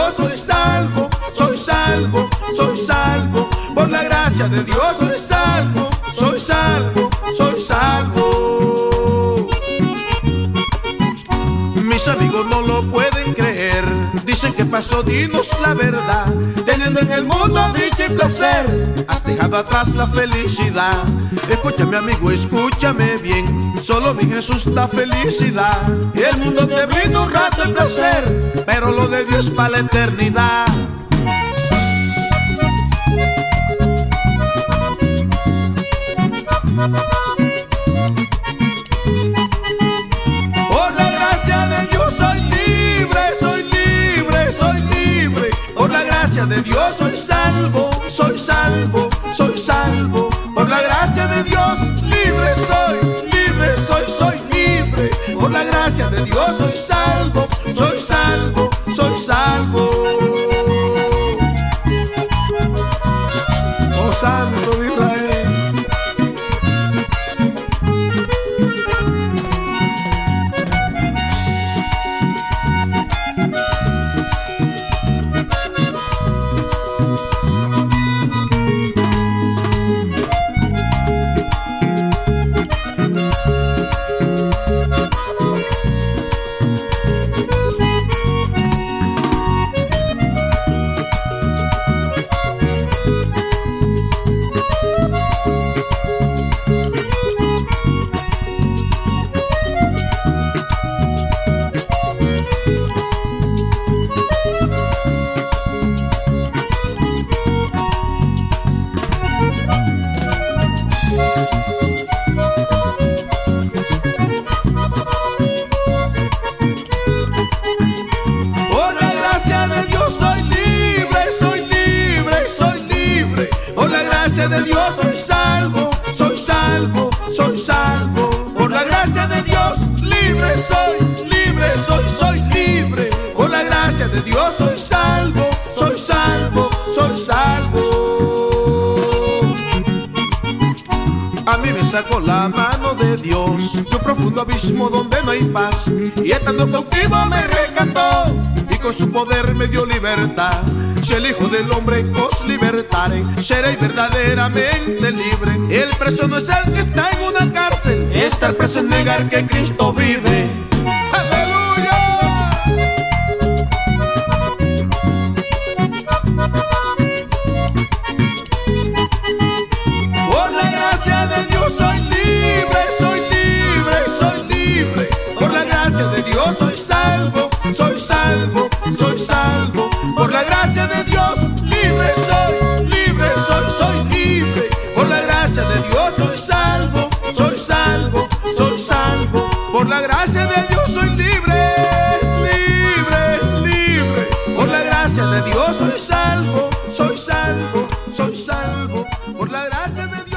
Dios soy salvo, soy salvo, soy salvo. Por la gracia de Dios soy salvo, soy salvo, soy salvo. Mis amigos no lo pueden creer, dicen que pasó, dinos la verdad. Teniendo en el mundo dicha y placer, has dejado atrás la felicidad. Escúchame amigo, escúchame bien, solo mi Jesús da felicidad. Y el mundo te brinda un rato de placer, pero lo de Dios para la eternidad. Por la gracia de Dios soy libre, soy libre, soy libre. Por la gracia de Dios soy salvo, soy salvo, soy salvo. Por la gracia de Dios libre soy, soy libre. Por la gracia de Dios soy salvo, soy salvo, soy salvo. Oh Santo de Israel. De Dios soy salvo, soy salvo, soy salvo. Por la gracia de Dios libre soy, soy libre. Por la gracia de Dios soy salvo, soy salvo, soy salvo. A mí me sacó la mano de Dios de un profundo abismo donde no hay paz, y estando cautivo me rescató y con su poder me dio libertad. Si el Hijo del Hombre os libertare, seréis verdaderamente libre. El preso no es el que está en una cárcel, estar preso es negar que Cristo vive. ¡Aleluya! Por la gracia de Dios soy libre, soy libre, soy libre. Por la gracia de Dios soy salvo, soy salvo, soy salvo. Por la gracia de Dios libre soy, soy libre. Por la gracia de Dios soy salvo, soy salvo, soy salvo. Por la gracia de Dios soy libre, libre, libre. Por la gracia de Dios soy salvo, soy salvo, soy salvo. Por la gracia de Dios